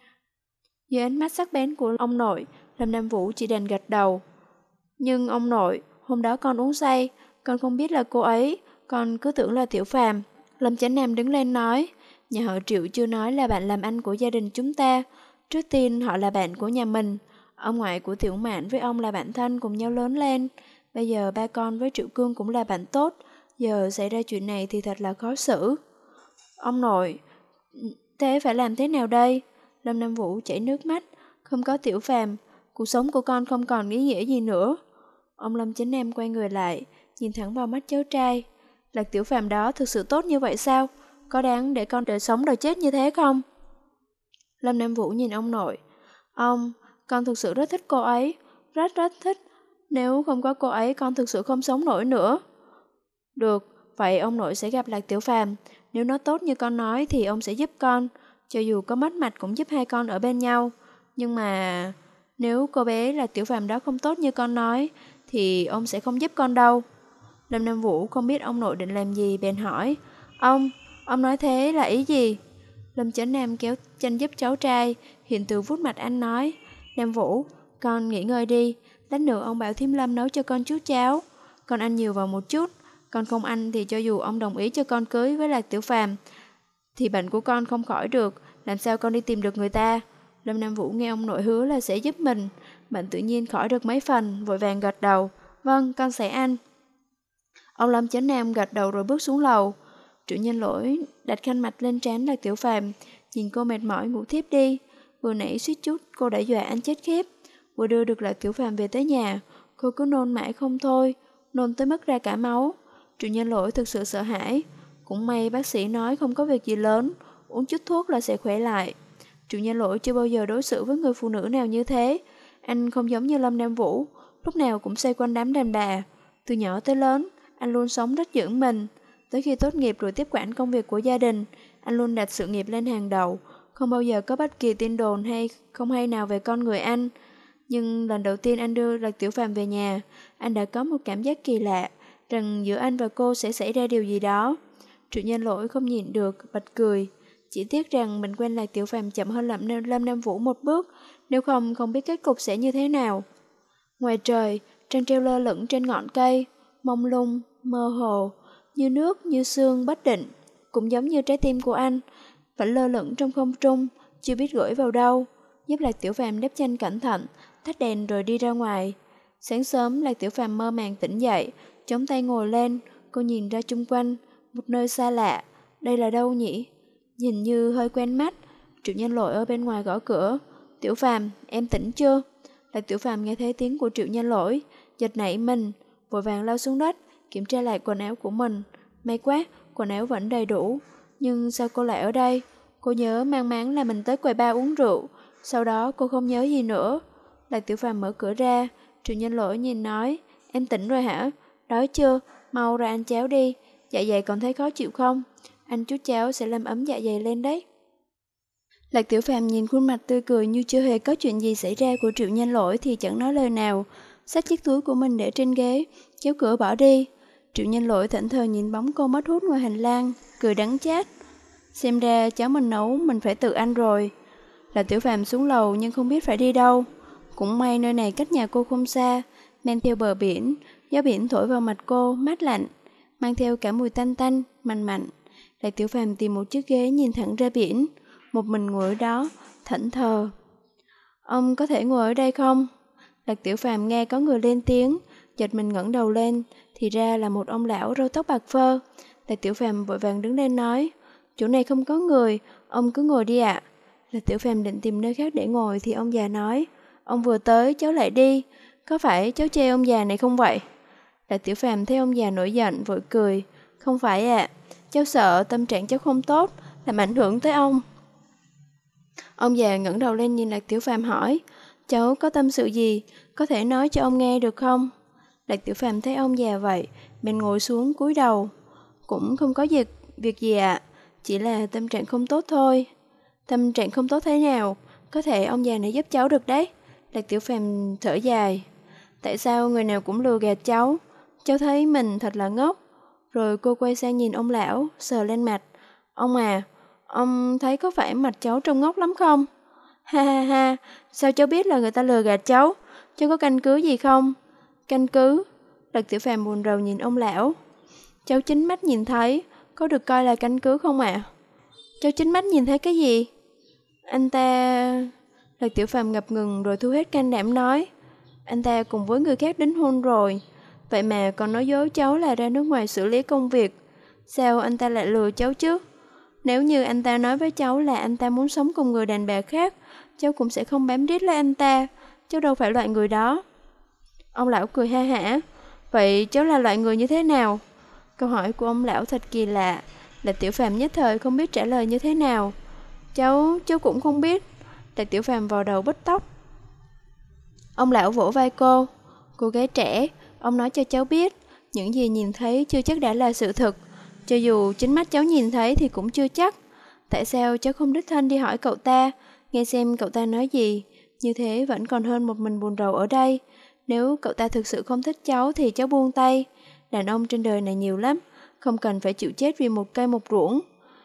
Dưới ánh mắt sắc bén của ông nội, Lâm Nam Vũ chỉ đành gật đầu. Nhưng ông nội, hôm đó con uống say, con không biết là cô ấy, con cứ tưởng là Tiểu Phàm. Lâm Chánh Nam đứng lên nói, nhà họ Triệu chưa nói là bạn làm ăn của gia đình chúng ta. Trước tiên họ là bạn của nhà mình. Ông ngoại của Tiểu Mạn với ông là bạn thân cùng nhau lớn lên. Bây giờ ba con với Triệu Cương cũng là bạn tốt. Giờ xảy ra chuyện này thì thật là khó xử. Ông nội, thế phải làm thế nào đây? Lâm Nam Vũ chảy nước mắt. Không có Tiểu Phàm, cuộc sống của con không còn ý nghĩa gì nữa. Ông Lâm Chánh Nam quay người lại, nhìn thẳng vào mắt cháu trai. Lạc Tiểu Phàm đó thực sự tốt như vậy sao? Có đáng để con đợi sống đợi chết như thế không? Lâm Nam Vũ nhìn ông nội. Ông, con thực sự rất thích cô ấy. Rất rất thích. Nếu không có cô ấy con thực sự không sống nổi nữa. Được, vậy ông nội sẽ gặp Lạc Tiểu Phàm. Nếu nó tốt như con nói thì ông sẽ giúp con. Cho dù có mất mặt cũng giúp hai con ở bên nhau. Nhưng mà nếu cô bé Lạc Tiểu Phàm đó không tốt như con nói thì ông sẽ không giúp con đâu. Lâm Nam Vũ không biết ông nội định làm gì bèn hỏi. Ông, ông nói thế là ý gì? Lâm Chấn Nam kéo chân giúp cháu trai, hiện từ vuốt mặt anh nói. Nam Vũ, con nghỉ ngơi đi, lát nữa ông bảo Thiêm Lâm nấu cho con chút cháo. Con ăn nhiều vào một chút, con không ăn thì cho dù ông đồng ý cho con cưới với Lạc Tiểu Phàm thì bệnh của con không khỏi được, làm sao con đi tìm được người ta? Lâm Nam Vũ nghe ông nội hứa là sẽ giúp mình, bệnh tự nhiên khỏi được mấy phần, vội vàng gật đầu. Vâng, con sẽ ăn. Ông Lâm Chấn Nam gật đầu rồi bước xuống lầu. Chủ nhân Lỗi đặt khăn mặt lên trán Lạc Tiểu Phàm, nhìn cô mệt mỏi ngủ thiếp đi. Vừa nãy suýt chút cô đã dọa anh chết khiếp. Vừa đưa được Lạc Tiểu Phàm về tới nhà, cô cứ nôn mãi không thôi, nôn tới mức ra cả máu. Chủ nhân Lỗi thực sự sợ hãi. Cũng may bác sĩ nói không có việc gì lớn, uống chút thuốc là sẽ khỏe lại. Chủ nhân Lỗi chưa bao giờ đối xử với người phụ nữ nào như thế. Anh không giống như Lâm Nam Vũ, lúc nào cũng xoay quanh đám đàn bà. Từ nhỏ tới lớn, anh luôn sống rất dưỡng mình. Tới khi tốt nghiệp rồi tiếp quản công việc của gia đình, anh luôn đặt sự nghiệp lên hàng đầu, không bao giờ có bất kỳ tin đồn hay không hay nào về con người anh. Nhưng lần đầu tiên anh đưa Lạc Tiểu Phàm về nhà, anh đã có một cảm giác kỳ lạ, rằng giữa anh và cô sẽ xảy ra điều gì đó. Chủ nhân Lỗi không nhịn được, bật cười. Chỉ tiếc rằng mình quen Lạc Tiểu Phàm chậm hơn Lâm, Lâm Nam Vũ một bước, nếu không không biết kết cục sẽ như thế nào. Ngoài trời, trăng treo lơ lửng trên ngọn cây, mông lung, mơ hồ, như nước, như sương bất định, cũng giống như trái tim của anh, vẫn lơ lửng trong không trung, chưa biết gửi vào đâu. Giúp Lạc Tiểu Phàm đắp chăn cẩn thận, tắt đèn rồi đi ra ngoài. Sáng sớm, Lạc Tiểu Phàm mơ màng tỉnh dậy, chống tay ngồi lên, cô nhìn ra chung quanh, một nơi xa lạ. Đây là đâu nhỉ? Nhìn như hơi quen mắt. Chủ nhân Lỗi ở bên ngoài gõ cửa. Tiểu Phàm, em tỉnh chưa? Lạc Tiểu Phàm nghe thấy tiếng của Triệu Nhân Lỗi, giật nảy mình, vội vàng lao xuống đất, kiểm tra lại quần áo của mình. May quá, quần áo vẫn đầy đủ. Nhưng sao cô lại ở đây? Cô nhớ mang máng là mình tới quầy bar uống rượu, sau đó cô không nhớ gì nữa. Lạc Tiểu Phàm mở cửa ra, Triệu Nhân Lỗi nhìn nói, em tỉnh rồi hả? Đói chưa? Mau ra ăn cháo đi, dạ dày còn thấy khó chịu không? Ăn chút cháo sẽ làm ấm dạ dày lên đấy. Lạc Tiểu Phàm nhìn khuôn mặt tươi cười như chưa hề có chuyện gì xảy ra của Triệu Nhân Lỗi thì chẳng nói lời nào, xách chiếc túi của mình để trên ghế, kéo cửa bỏ đi. Triệu Nhân Lỗi thẫn thờ nhìn bóng cô mất hút ngoài hành lang, cười đắng chát. Xem ra cháu mình nấu mình phải tự ăn rồi. Lạc Tiểu Phàm xuống lầu nhưng không biết phải đi đâu. Cũng may nơi này cách nhà cô không xa, men theo bờ biển, gió biển thổi vào mặt cô, mát lạnh, mang theo cả mùi tanh tanh, mặn mặn. Lạc Tiểu Phàm tìm một chiếc ghế nhìn thẳng ra biển, một mình ngồi ở đó, thẫn thờ. Ông có thể ngồi ở đây không? Lạc Tiểu Phàm nghe có người lên tiếng, giật mình ngẩng đầu lên, thì ra là một ông lão râu tóc bạc phơ. Lạc Tiểu Phàm vội vàng đứng lên nói, chỗ này không có người, ông cứ ngồi đi ạ. Lạc Tiểu Phàm định tìm nơi khác để ngồi thì ông già nói, ông vừa tới cháu lại đi, có phải cháu chê ông già này không vậy? Lạc Tiểu Phàm thấy ông già nổi giận vội cười, không phải ạ, cháu sợ tâm trạng cháu không tốt, làm ảnh hưởng tới ông. Ông già ngẩng đầu lên nhìn Lạc Tiểu Phàm hỏi, cháu có tâm sự gì, có thể nói cho ông nghe được không? Lạc Tiểu Phàm thấy ông già vậy, bèn ngồi xuống cúi đầu. Cũng không có việc, việc gì ạ, chỉ là tâm trạng không tốt thôi. Tâm trạng không tốt thế nào, có thể ông già này giúp cháu được đấy. Lạc Tiểu Phàm thở dài. Tại sao người nào cũng lừa gạt cháu? Cháu thấy mình thật là ngốc. Rồi cô quay sang nhìn ông lão, sờ lên mặt. Ông à, ông thấy có phải mặt cháu trông ngốc lắm không? Ha ha ha, sao cháu biết là người ta lừa gạt cháu? Cháu có căn cứ gì không? Căn cứ? Lạc Tiểu Phàm buồn rầu nhìn ông lão. Cháu chính mắt nhìn thấy, có được coi là căn cứ không ạ? À? Cháu chính mắt nhìn thấy cái gì? Anh ta... Lạc Tiểu Phàm ngập ngừng rồi thu hết can đảm nói. Anh ta cùng với người khác đính hôn rồi. Vậy mà còn nói dối cháu là ra nước ngoài xử lý công việc. Sao anh ta lại lừa cháu chứ? Nếu như anh ta nói với cháu là anh ta muốn sống cùng người đàn bà khác, cháu cũng sẽ không bám riết lấy anh ta. Cháu đâu phải loại người đó. Ông lão cười ha hả. Vậy cháu là loại người như thế nào? Câu hỏi của ông lão thật kỳ lạ. Lạc Tiểu Phàm nhất thời không biết trả lời như thế nào. Cháu, cháu cũng không biết. Lạc Tiểu Phàm vào đầu bứt tóc. Ông lão vỗ vai cô. Cô gái trẻ, ông nói cho cháu biết, những gì nhìn thấy chưa chắc đã là sự thực. Cho dù chính mắt cháu nhìn thấy thì cũng chưa chắc. Tại sao cháu không đích thân đi hỏi cậu ta, nghe xem cậu ta nói gì? Như thế vẫn còn hơn một mình buồn rầu ở đây. Nếu cậu ta thực sự không thích cháu thì cháu buông tay. Đàn ông trên đời này nhiều lắm, không cần phải chịu chết vì một cây một ruộng.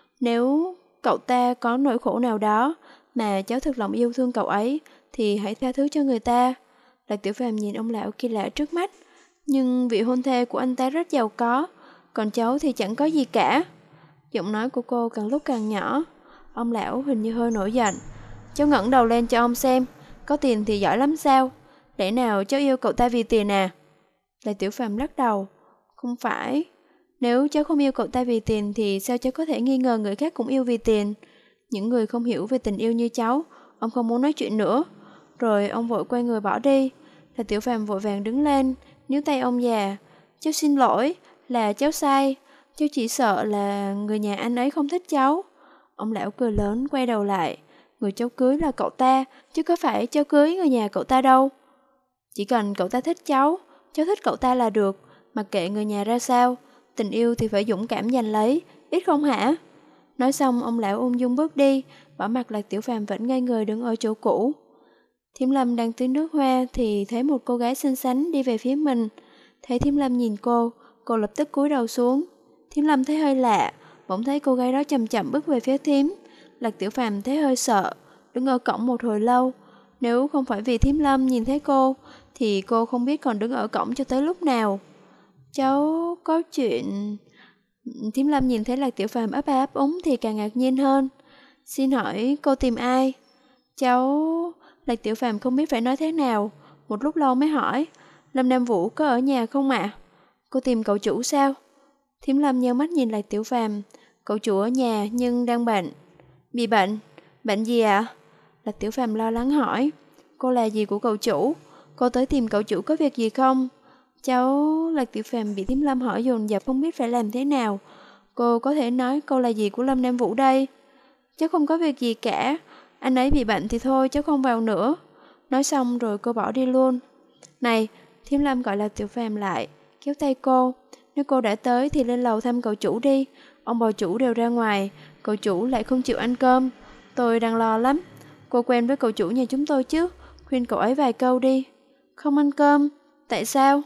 Nếu cậu ta có nỗi khổ nào đó mà cháu thực lòng yêu thương cậu ấy thì hãy tha thứ cho người ta. Lạc Tiểu Phàm nhìn ông lão kỳ lạ trước mắt. Nhưng vị hôn thê của anh ta rất giàu có, còn cháu thì chẳng có gì cả. Giọng nói của cô càng lúc càng nhỏ. Ông lão hình như hơi nổi giận. Cháu ngẩng đầu lên cho ông xem, có tiền thì giỏi lắm sao? Lẽ nào cháu yêu cậu ta vì tiền à? Lạc Tiểu Phàm lắc đầu. Không phải. Nếu cháu không yêu cậu ta vì tiền thì sao cháu có thể nghi ngờ người khác cũng yêu vì tiền? Những người không hiểu về tình yêu như cháu, ông không muốn nói chuyện nữa. Rồi ông vội quay người bỏ đi. Lạc Tiểu Phàm vội vàng đứng lên, níu tay ông già. Cháu xin lỗi, là cháu sai. Cháu chỉ sợ là người nhà anh ấy không thích cháu. Ông lão cười lớn quay đầu lại. Người cháu cưới là cậu ta, chứ có phải cháu cưới người nhà cậu ta đâu. Chỉ cần cậu ta thích cháu, cháu thích cậu ta là được, mặc kệ người nhà ra sao. Tình yêu thì phải dũng cảm giành lấy, ít không hả? Nói xong ông lão ung dung bước đi, bỏ mặc Lạc Tiểu Phàm vẫn ngây người đứng ở chỗ cũ. Thiểm Lâm đang tưới nước hoa thì thấy một cô gái xinh xắn đi về phía mình. Thấy Thiểm Lâm nhìn cô, cô lập tức cúi đầu xuống. Thiểm Lâm thấy hơi lạ, bỗng thấy cô gái đó chậm chậm bước về phía Thiểm. Lạc Tiểu Phàm thấy hơi sợ, đứng ở cổng một hồi lâu. Nếu không phải vì Thiểm Lâm nhìn thấy cô, thì cô không biết còn đứng ở cổng cho tới lúc nào. Cháu có chuyện... Thiểm Lâm nhìn thấy Lạc Tiểu Phàm ấp a ấp úng thì càng ngạc nhiên hơn. Xin hỏi cô tìm ai? Cháu... Lạc Tiểu Phàm không biết phải nói thế nào. Một lúc lâu mới hỏi, Lâm Nam Vũ có ở nhà không ạ? À? Cô tìm cậu chủ sao? Thiểm Lâm nheo mắt nhìn Lạc Tiểu Phàm. Cậu chủ ở nhà nhưng đang bệnh. Bị bệnh? Bệnh gì ạ? À? Lạc Tiểu Phàm lo lắng hỏi. Cô là gì của cậu chủ? Cô tới tìm cậu chủ có việc gì không? Cháu... Lạc Tiểu Phàm bị Thiểm Lâm hỏi dồn dập không biết phải làm thế nào. Cô có thể nói cô là gì của Lâm Nam Vũ đây? Cháu không có việc gì cả. Anh ấy bị bệnh thì thôi, cháu không vào nữa. Nói xong rồi cô bỏ đi luôn. Này, Thiểm Lâm gọi Lạc Tiểu Phàm lại, kéo tay cô. Nếu cô đã tới thì lên lầu thăm cậu chủ đi. Ông bà chủ đều ra ngoài, cậu chủ lại không chịu ăn cơm. Tôi đang lo lắm. Cô quen với cậu chủ nhà chúng tôi chứ, khuyên cậu ấy vài câu đi. Không ăn cơm? Tại sao?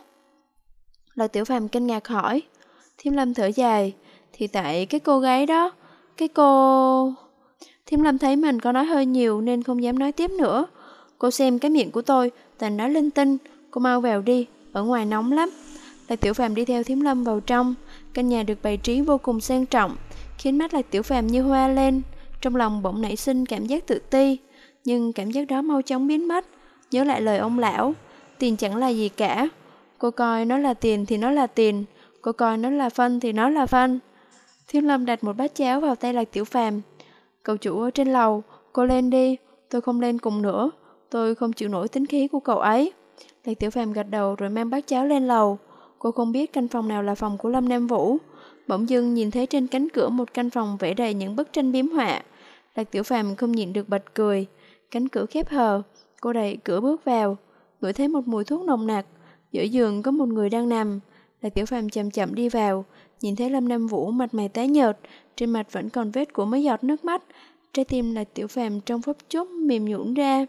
Lạc Tiểu Phàm kinh ngạc hỏi. Thiểm Lâm thở dài. Thì tại cái cô gái đó. Cái cô... Thiêm Lâm thấy mình có nói hơi nhiều nên không dám nói tiếp nữa. Cô xem cái miệng của tôi, toàn nói linh tinh, cô mau vào đi, ở ngoài nóng lắm. Lạc Tiểu Phàm đi theo Thiêm Lâm vào trong. Căn nhà được bày trí vô cùng sang trọng, khiến mắt Lạc Tiểu Phàm như hoa lên. Trong lòng bỗng nảy sinh cảm giác tự ti, nhưng cảm giác đó mau chóng biến mất. Nhớ lại lời ông lão, tiền chẳng là gì cả. Cô coi nó là tiền thì nó là tiền, cô coi nó là phân thì nó là phân. Thiêm Lâm đặt một bát cháo vào tay Lạc Tiểu Phàm. Cậu chủ ở trên lầu, cô lên đi, tôi không lên cùng nữa, tôi không chịu nổi tính khí của cậu ấy. Lạc Tiểu Phàm gật đầu rồi mang bát cháo lên lầu. Cô không biết căn phòng nào là phòng của Lâm Nam Vũ. Bỗng dưng nhìn thấy trên cánh cửa một căn phòng vẽ đầy những bức tranh biếm họa. Lạc Tiểu Phàm không nhịn được bật cười. Cánh cửa khép hờ, cô đẩy cửa bước vào, ngửi thấy một mùi thuốc nồng nặc. Giữa giường có một người đang nằm. Lạc Tiểu Phàm chậm chậm đi vào, nhìn thấy Lâm Nam Vũ mặt mày tái nhợt, trên mặt vẫn còn vết của mấy giọt nước mắt. Trái tim Lạc Tiểu Phàm trong phút chốc mềm nhũn ra.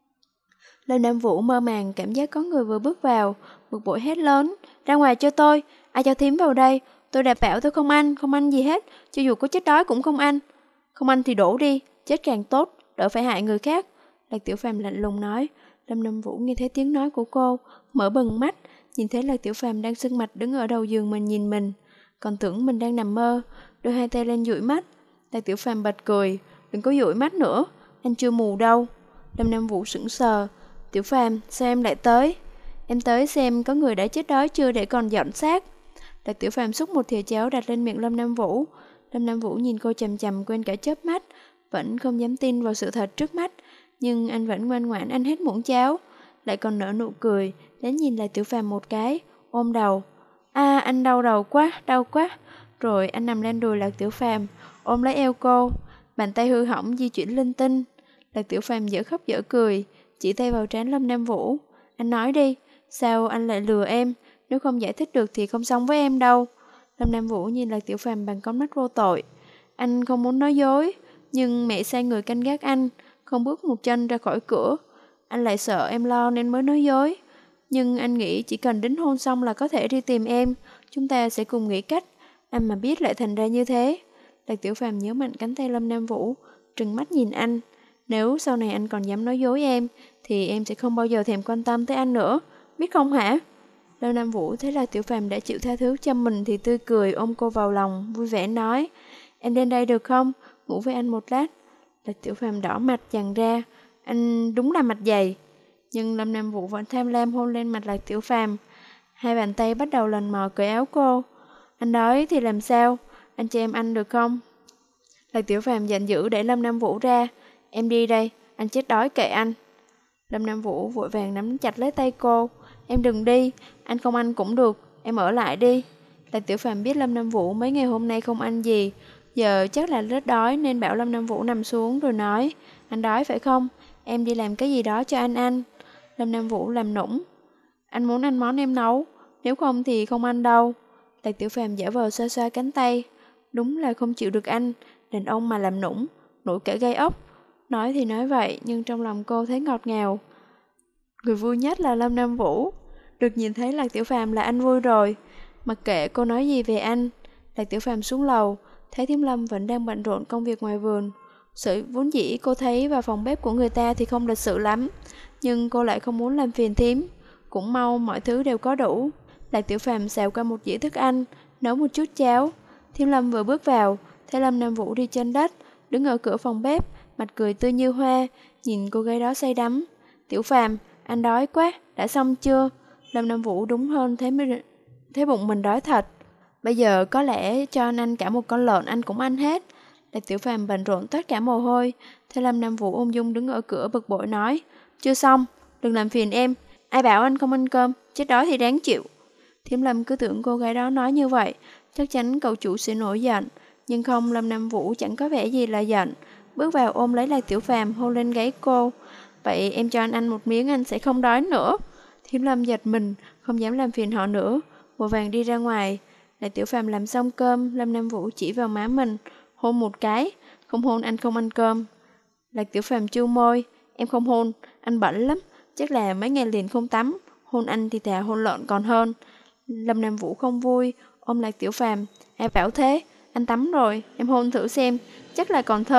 Lâm Nam Vũ mơ màng cảm giác có người vừa bước vào, bực bội hét lớn: "Ra ngoài cho tôi, ai cho thím vào đây? Tôi đã bảo tôi không ăn, không ăn gì hết, cho dù có chết đói cũng không ăn. Không ăn thì đổ đi, chết càng tốt, đỡ phải hại người khác." Lạc Tiểu Phàm lạnh lùng nói. Lâm Nam Vũ nghe thấy tiếng nói của cô, mở bừng mắt, nhìn thấy Lạc Tiểu Phàm đang sưng mặt đứng ở đầu giường mình nhìn mình, còn tưởng mình đang nằm mơ, đưa hai tay lên dụi mắt. Lạc Tiểu Phàm bật cười: "Đừng có dụi mắt nữa, anh chưa mù đâu." Lâm Nam Vũ sững sờ: "Tiểu Phàm, sao em lại tới?" "Em tới xem có người đã chết đói chưa để còn dọn xác." Lạc Tiểu Phàm xúc một thìa cháo đặt lên miệng Lâm Nam Vũ. Lâm Nam Vũ nhìn cô chằm chằm quên cả chớp mắt, vẫn không dám tin vào sự thật trước mắt, nhưng anh vẫn ngoan ngoãn ăn hết muỗng cháo, lại còn nở nụ cười, đến nhìn Lạc Tiểu Phàm một cái, ôm đầu. "A, anh đau đầu quá, đau quá." Rồi anh nằm lên đùi Lạc Tiểu Phàm, ôm lấy eo cô, bàn tay hư hỏng di chuyển linh tinh. Lạc Tiểu Phàm dở khóc dở cười, chỉ tay vào trán Lâm Nam Vũ. "Anh nói đi, sao anh lại lừa em? Nếu không giải thích được thì không xong với em đâu." Lâm Nam Vũ nhìn Lạc Tiểu Phàm bằng con mắt vô tội. "Anh không muốn nói dối, nhưng mẹ sai người canh gác anh, không bước một chân ra khỏi cửa. Anh lại sợ em lo nên mới nói dối. Nhưng anh nghĩ chỉ cần đính hôn xong là có thể đi tìm em, chúng ta sẽ cùng nghĩ cách. Anh mà biết lại thành ra như thế." Lạc Tiểu Phàm nhớ mạnh cánh tay Lâm Nam Vũ, trừng mắt nhìn anh. "Nếu sau này anh còn dám nói dối em, thì em sẽ không bao giờ thèm quan tâm tới anh nữa, biết không hả?" Lâm Nam Vũ thấy Lạc Tiểu Phàm đã chịu tha thứ cho mình thì tươi cười ôm cô vào lòng, vui vẻ nói: "Em lên đây được không? Ngủ với anh một lát." Lạc Tiểu Phàm đỏ mặt dằn ra: "Anh đúng là mặt dày." Nhưng Lâm Nam Vũ vẫn tham lam hôn lên mặt Lạc Tiểu Phàm. Hai bàn tay bắt đầu lần mò cởi áo cô. "Anh đói thì làm sao? Anh cho em ăn được không?" Lạc Tiểu Phàm giận dữ đẩy Lâm Nam Vũ ra. "Em đi đây, anh chết đói kệ anh." Lâm Nam Vũ vội vàng nắm chặt lấy tay cô. "Em đừng đi, anh không ăn cũng được, em ở lại đi." Lạc Tiểu Phàm biết Lâm Nam Vũ mấy ngày hôm nay không ăn gì, giờ chắc là rất đói nên bảo Lâm Nam Vũ nằm xuống rồi nói: "Anh đói phải không? Em đi làm cái gì đó cho anh ăn." Lâm Nam Vũ làm nũng: "Anh muốn ăn món em nấu, nếu không thì không ăn đâu." Lạc Tiểu Phàm giả vờ xoa xoa cánh tay. Đúng là không chịu được ăn, đàn ông mà làm nũng, nổi cả gai ốc. Nói thì nói vậy, nhưng trong lòng cô thấy ngọt ngào. Người vui nhất là Lâm Nam Vũ. Được nhìn thấy Lạc Tiểu Phàm là anh vui rồi. Mặc kệ cô nói gì về anh. Lạc Tiểu Phàm xuống lầu, thấy Thiêm Lâm vẫn đang bận rộn công việc ngoài vườn. Sự vốn dĩ cô thấy vào phòng bếp của người ta thì không lịch sự lắm, nhưng cô lại không muốn làm phiền thím. Cũng mau mọi thứ đều có đủ. Lạc Tiểu Phàm xào qua một dĩa thức ăn, nấu một chút cháo. Thiêm Lâm vừa bước vào, thấy Lâm Nam Vũ đi trên đất, đứng ở cửa phòng bếp, mặt cười tươi như hoa, nhìn cô gái đó say đắm. "Tiểu Phàm, anh đói quá, đã xong chưa?" Lâm Nam Vũ đúng hơn thấy mới thấy bụng mình đói thật. "Bây giờ có lẽ cho anh ăn cả một con lợn anh cũng ăn hết." Lạc Tiểu Phàm bận rộn tất cả mồ hôi. Thấy Lâm Nam Vũ ung dung đứng ở cửa bực bội nói: "Chưa xong, đừng làm phiền em. Ai bảo anh không ăn cơm, chết đói thì đáng chịu." Thiểm Lâm cứ tưởng cô gái đó nói như vậy chắc chắn cậu chủ sẽ nổi giận, nhưng không, Lâm Nam Vũ chẳng có vẻ gì là giận, bước vào ôm lấy Lạc Tiểu Phàm hôn lên gáy cô. "Vậy em cho anh ăn một miếng anh sẽ không đói nữa." Thiểm Lâm giật mình, không dám làm phiền họ nữa, vội vàng đi ra ngoài. Lạc Tiểu Phàm làm xong cơm, Lâm Nam Vũ chỉ vào má mình, hôn một cái: "Không hôn anh không ăn cơm." Lạc Tiểu Phàm chu môi: "Em không hôn, anh bẩn lắm, chắc là mấy ngày liền không tắm, hôn anh thì thà hôn lợn còn hơn." Lâm Nam Vũ không vui, ôm Lạc Tiểu Phàm: "Ai bảo thế, anh tắm rồi, em hôn thử xem, chắc là còn thơm."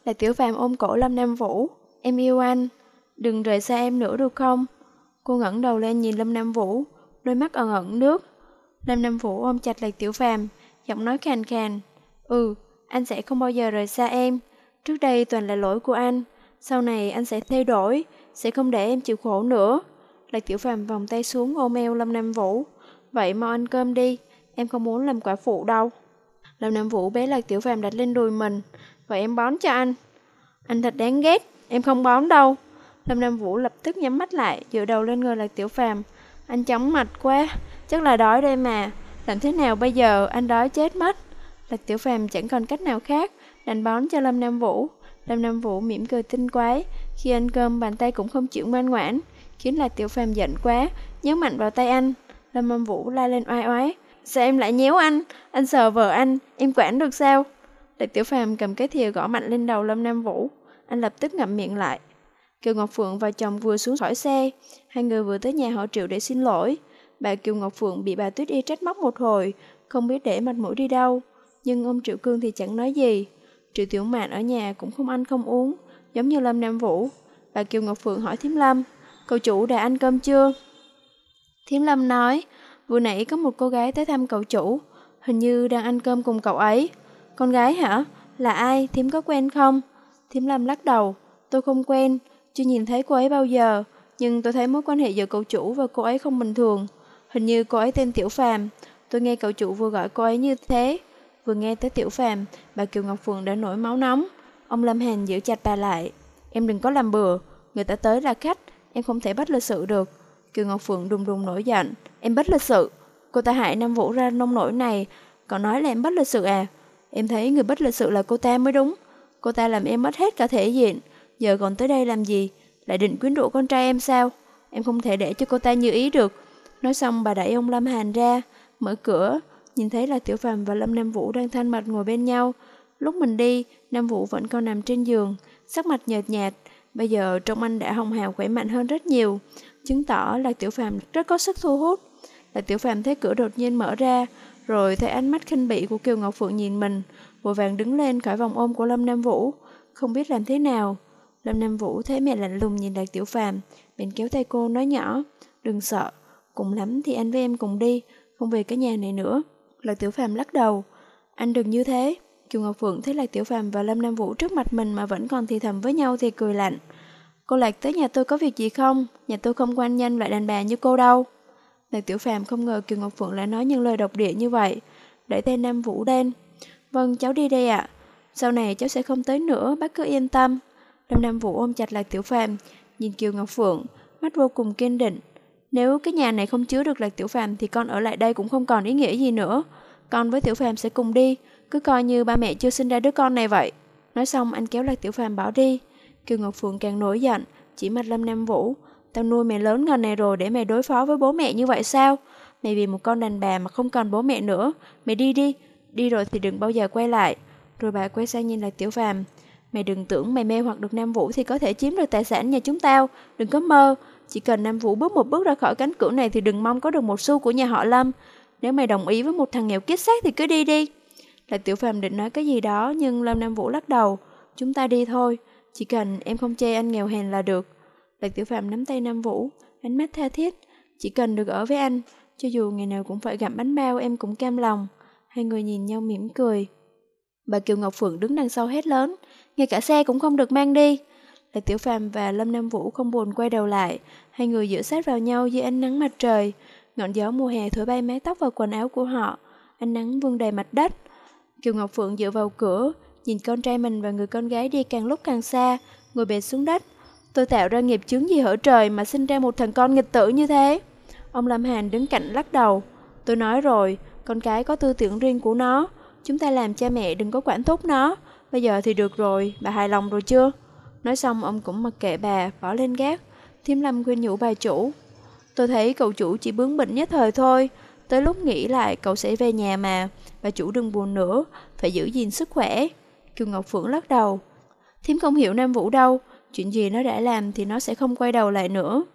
Lạc Tiểu Phàm ôm cổ Lâm Nam Vũ. Em yêu anh, đừng rời xa em nữa được không? Cô ngẩng đầu lên nhìn Lâm Nam Vũ, đôi mắt ẩn ẩn nước. Lâm Nam Vũ ôm chặt Lạc Tiểu Phàm, giọng nói khàn khàn. Ừ, anh sẽ không bao giờ rời xa em. Trước đây toàn là lỗi của anh. Sau này anh sẽ thay đổi, sẽ không để em chịu khổ nữa. Lạc Tiểu Phàm vòng tay xuống ôm eo Lâm Nam Vũ. Vậy mau ăn cơm đi, em không muốn làm quả phụ đâu. Lâm Nam Vũ bế Lạc Tiểu Phàm đặt lên đùi mình. Vậy em bón cho anh. Anh thật đáng ghét, em không bón đâu. Lâm Nam Vũ lập tức nhắm mắt lại, dựa đầu lên người Lạc Tiểu Phàm. Anh chóng mặt quá, chắc là đói đây mà. Làm thế nào bây giờ, anh đói chết mất. Lạc Tiểu Phàm chẳng còn cách nào khác, đành bón cho Lâm Nam Vũ. Lâm Nam Vũ mỉm cười tinh quái, khi ăn cơm bàn tay cũng không chịu ngoan ngoãn, khiến Lạc Tiểu Phàm giận quá, nhéo mạnh vào tay anh. Lâm Nam Vũ la lên oai oái. Sao em lại nhéo anh? Anh sờ vợ anh, em quản được sao? Lạc Tiểu Phàm cầm cái thìa gõ mạnh lên đầu Lâm Nam Vũ. Anh lập tức ngậm miệng lại. Kiều Ngọc Phượng và chồng vừa xuống khỏi xe, hai người vừa tới nhà họ Triệu để xin lỗi. Bà Kiều Ngọc Phượng bị bà Tuyết Y trách móc một hồi, không biết để mặt mũi đi đâu. Nhưng ông Triệu Cương thì chẳng nói gì. Triệu Tiểu Mạn ở nhà cũng không ăn không uống, giống như Lâm Nam Vũ. Bà Kiều Ngọc Phượng hỏi Thím Lâm, cậu chủ đã ăn cơm chưa? Thím Lâm nói, vừa nãy có một cô gái tới thăm cậu chủ, hình như đang ăn cơm cùng cậu ấy. Con gái hả? Là ai? Thím có quen không? Thím Lâm lắc đầu, tôi không quen, chưa nhìn thấy cô ấy bao giờ, nhưng tôi thấy mối quan hệ giữa cậu chủ và cô ấy không bình thường. Hình như cô ấy tên Tiểu Phàm, tôi nghe cậu chủ vừa gọi cô ấy như thế. Vừa nghe tới Tiểu Phàm, bà Kiều Ngọc Phượng đã nổi máu nóng. Ông Lâm Hàn giữ chặt bà lại. Em đừng có làm bừa, người ta tới là khách, em không thể bất lịch sự được. Kiều Ngọc Phượng đùng đùng nổi giận. Em bất lịch sự? Cô ta hại Nam Vũ ra nông nổi này, còn nói là em bất lịch sự à? Em thấy người bất lịch sự là cô ta mới đúng. Cô ta làm em mất hết cả thể diện, giờ còn tới đây làm gì? Lại định quyến rũ con trai em sao? Em không thể để cho cô ta như ý được. Nói xong bà đẩy ông Lâm Hàn ra, mở cửa, nhìn thấy là Tiểu Phàm và Lâm Nam Vũ đang thân mật ngồi bên nhau. Lúc mình đi, Nam Vũ vẫn còn nằm trên giường, sắc mặt nhợt nhạt. Bây giờ trông anh đã hồng hào khỏe mạnh hơn rất nhiều, chứng tỏ là Tiểu Phàm rất có sức thu hút. Là Tiểu Phàm thấy cửa đột nhiên mở ra, rồi thấy ánh mắt khinh bỉ của Kiều Ngọc Phượng nhìn mình, vội vàng đứng lên khỏi vòng ôm của Lâm Nam Vũ, không biết làm thế nào. Lâm Nam Vũ thấy mẹ lạnh lùng nhìn Lạc Tiểu Phàm, bèn kéo tay cô nói nhỏ, đừng sợ, cùng lắm thì anh với em cùng đi, không về cái nhà này nữa. Lạc Tiểu Phàm lắc đầu, anh đừng như thế. Kiều Ngọc Phượng thấy Lạc Tiểu Phàm và Lâm Nam Vũ trước mặt mình mà vẫn còn thì thầm với nhau thì cười lạnh. Cô Lạc tới nhà tôi có việc gì không? Nhà tôi không quan nhanh loại đàn bà như cô đâu. Lạc Tiểu Phàm không ngờ Kiều Ngọc Phượng lại nói những lời độc địa như vậy, đẩy tay Nam Vũ đen. Vâng, cháu đi đây ạ. Sau này cháu sẽ không tới nữa, bác cứ yên tâm. Lâm Nam Vũ ôm chặt Lạc Tiểu Phàm, nhìn Kiều Ngọc Phượng, mắt vô cùng kiên định. Nếu cái nhà này không chứa được Lạc Tiểu Phàm thì con ở lại đây cũng không còn ý nghĩa gì nữa. Con với Tiểu Phàm sẽ cùng đi, cứ coi như ba mẹ chưa sinh ra đứa con này vậy. Nói xong anh kéo Lạc Tiểu Phàm bỏ đi. Kiều Ngọc Phượng càng nổi giận, chỉ mặt Lâm Nam Vũ. Tao nuôi mày lớn ngần này rồi để mày đối phó với bố mẹ như vậy sao? Mày vì một con đàn bà mà không còn bố mẹ nữa. Mày đi đi, đi rồi thì đừng bao giờ quay lại. Rồi bà quay sang nhìn Lạc Tiểu Phàm. Mày đừng tưởng mày mê hoặc được Nam Vũ thì có thể chiếm được tài sản nhà chúng tao. Đừng có mơ. Chỉ cần Nam Vũ bước một bước ra khỏi cánh cửa này thì đừng mong có được một xu của nhà họ Lâm. Nếu mày đồng ý với một thằng nghèo kiết xác thì cứ đi đi. Lạc Tiểu Phàm định nói cái gì đó nhưng Lâm Nam Vũ lắc đầu. Chúng ta đi thôi. Chỉ cần em không chê anh nghèo hèn là được. Lạc Tiểu Phàm nắm tay Nam Vũ, ánh mắt tha thiết. Chỉ cần được ở với anh, cho dù ngày nào cũng phải gặm bánh bao em cũng cam lòng. Hai người nhìn nhau mỉm cười. Bà Kiều Ngọc Phượng đứng đằng sau hét lớn, ngay cả xe cũng không được mang đi. Lạc Tiểu Phàm và Lâm Nam Vũ không buồn quay đầu lại, hai người dựa sát vào nhau dưới ánh nắng mặt trời. Ngọn gió mùa hè thổi bay mái tóc và quần áo của họ, ánh nắng vương đầy mặt đất. Kiều Ngọc Phượng dựa vào cửa, nhìn con trai mình và người con gái đi càng lúc càng xa, ngồi bệt xuống đất. Tôi tạo ra nghiệp chướng gì hở trời mà sinh ra một thằng con nghịch tử như thế? Ông Lâm Hàn đứng cạnh lắc đầu. Tôi nói rồi, con cái có tư tưởng riêng của nó, chúng ta làm cha mẹ đừng có quản thúc nó. Bây giờ thì được rồi, bà hài lòng rồi chưa? Nói xong ông cũng mặc kệ bà, bỏ lên gác. Thím Lâm khuyên nhủ bà chủ. Tôi thấy cậu chủ chỉ bướng bỉnh nhất thời thôi, tới lúc nghĩ lại cậu sẽ về nhà mà. Bà chủ đừng buồn nữa, phải giữ gìn sức khỏe. Kiều Ngọc Phượng lắc đầu. Thím không hiểu Nam Vũ đâu, chuyện gì nó đã làm thì nó sẽ không quay đầu lại nữa.